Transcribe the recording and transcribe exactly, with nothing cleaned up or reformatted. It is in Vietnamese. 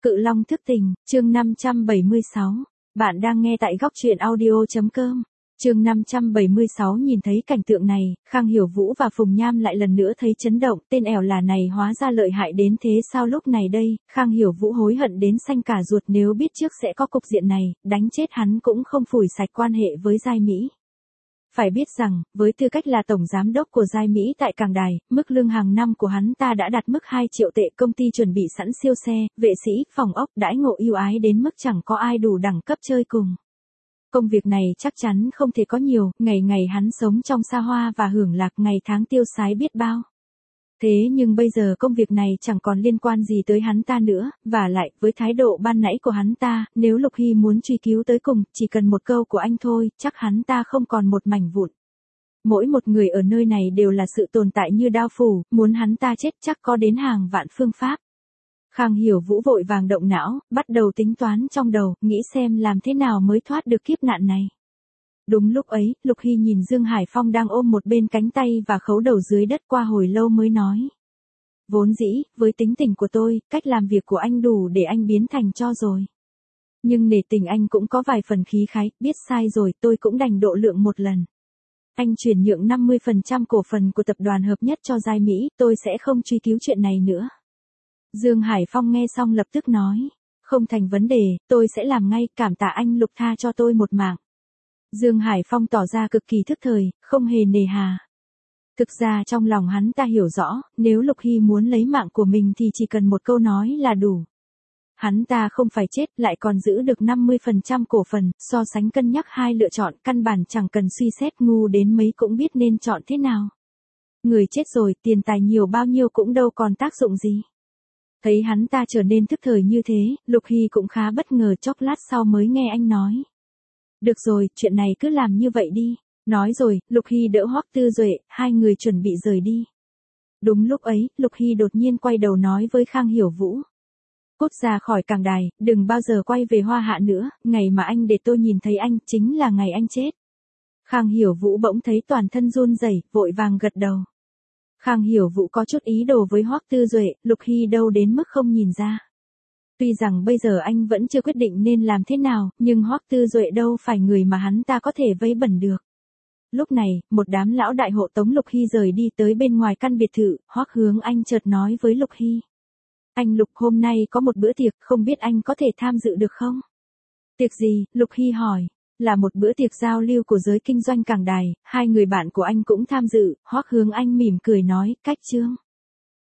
Cự Long thức tình, chương năm trăm bảy mươi sáu. Bạn đang nghe tại góc truyện audio.com. Chương năm trăm bảy mươi sáu. Nhìn thấy cảnh tượng này, Khang Hiểu Vũ và Phùng Nham lại lần nữa thấy chấn động, tên ẻo là này hóa ra lợi hại đến thế sao. Lúc này đây, Khang Hiểu Vũ hối hận đến xanh cả ruột, nếu biết trước sẽ có cục diện này, đánh chết hắn cũng không phủi sạch quan hệ với Giai Mỹ. Phải biết rằng, với tư cách là tổng giám đốc của Giai Mỹ tại Cảng Đài, mức lương hàng năm của hắn ta đã đạt mức hai triệu tệ, công ty chuẩn bị sẵn siêu xe, vệ sĩ, phòng ốc, đãi ngộ ưu ái đến mức chẳng có ai đủ đẳng cấp chơi cùng. Công việc này chắc chắn không thể có nhiều, ngày ngày hắn sống trong xa hoa và hưởng lạc, ngày tháng tiêu sái biết bao. Thế nhưng bây giờ công việc này chẳng còn liên quan gì tới hắn ta nữa, và lại, với thái độ ban nãy của hắn ta, nếu Lục Hy muốn truy cứu tới cùng, chỉ cần một câu của anh thôi, chắc hắn ta không còn một mảnh vụn. Mỗi một người ở nơi này đều là sự tồn tại như đao phủ, muốn hắn ta chết chắc có đến hàng vạn phương pháp. Khang Hiểu Vũ vội vàng động não, bắt đầu tính toán trong đầu, nghĩ xem làm thế nào mới thoát được kiếp nạn này. Đúng lúc ấy, Lục Hy nhìn Dương Hải Phong đang ôm một bên cánh tay và khấu đầu dưới đất, qua hồi lâu mới nói. Vốn dĩ, với tính tình của tôi, cách làm việc của anh đủ để anh biến thành cho rồi. Nhưng nể tình anh cũng có vài phần khí khái, biết sai rồi, tôi cũng đành độ lượng một lần. Anh chuyển nhượng năm mươi phần trăm cổ phần của tập đoàn hợp nhất cho Giai Mỹ, tôi sẽ không truy cứu chuyện này nữa. Dương Hải Phong nghe xong lập tức nói. Không thành vấn đề, tôi sẽ làm ngay, cảm tạ anh Lục tha cho tôi một mạng. Dương Hải Phong tỏ ra cực kỳ thức thời, không hề nề hà. Thực ra trong lòng hắn ta hiểu rõ, nếu Lục Hy muốn lấy mạng của mình thì chỉ cần một câu nói là đủ. Hắn ta không phải chết, lại còn giữ được năm mươi phần trăm cổ phần, so sánh cân nhắc hai lựa chọn, căn bản chẳng cần suy xét, ngu đến mấy cũng biết nên chọn thế nào. Người chết rồi, tiền tài nhiều bao nhiêu cũng đâu còn tác dụng gì. Thấy hắn ta trở nên thức thời như thế, Lục Hy cũng khá bất ngờ, chốc lát sau mới nghe anh nói. Được rồi, chuyện này cứ làm như vậy đi. Nói rồi, Lục Hy đỡ Hoắc Tư Duệ, hai người chuẩn bị rời đi. Đúng lúc ấy, Lục Hy đột nhiên quay đầu nói với Khang Hiểu Vũ. Cút ra khỏi Cảng Đài, đừng bao giờ quay về Hoa Hạ nữa, ngày mà anh để tôi nhìn thấy anh, chính là ngày anh chết. Khang Hiểu Vũ bỗng thấy toàn thân run rẩy, vội vàng gật đầu. Khang Hiểu Vũ có chút ý đồ với Hoắc Tư Duệ, Lục Hy đâu đến mức không nhìn ra. Tuy rằng bây giờ anh vẫn chưa quyết định nên làm thế nào, nhưng Hoắc Tư Duệ đâu phải người mà hắn ta có thể vấy bẩn được. Lúc này, một đám lão đại hộ tống Lục Hy rời đi tới bên ngoài căn biệt thự, Hoắc Hướng Anh chợt nói với Lục Hy. Anh Lục, hôm nay có một bữa tiệc, không biết anh có thể tham dự được không? Tiệc gì? Lục Hy hỏi. Là một bữa tiệc giao lưu của giới kinh doanh Cảng Đài, hai người bạn của anh cũng tham dự, Hoắc Hướng Anh mỉm cười nói, cách trương.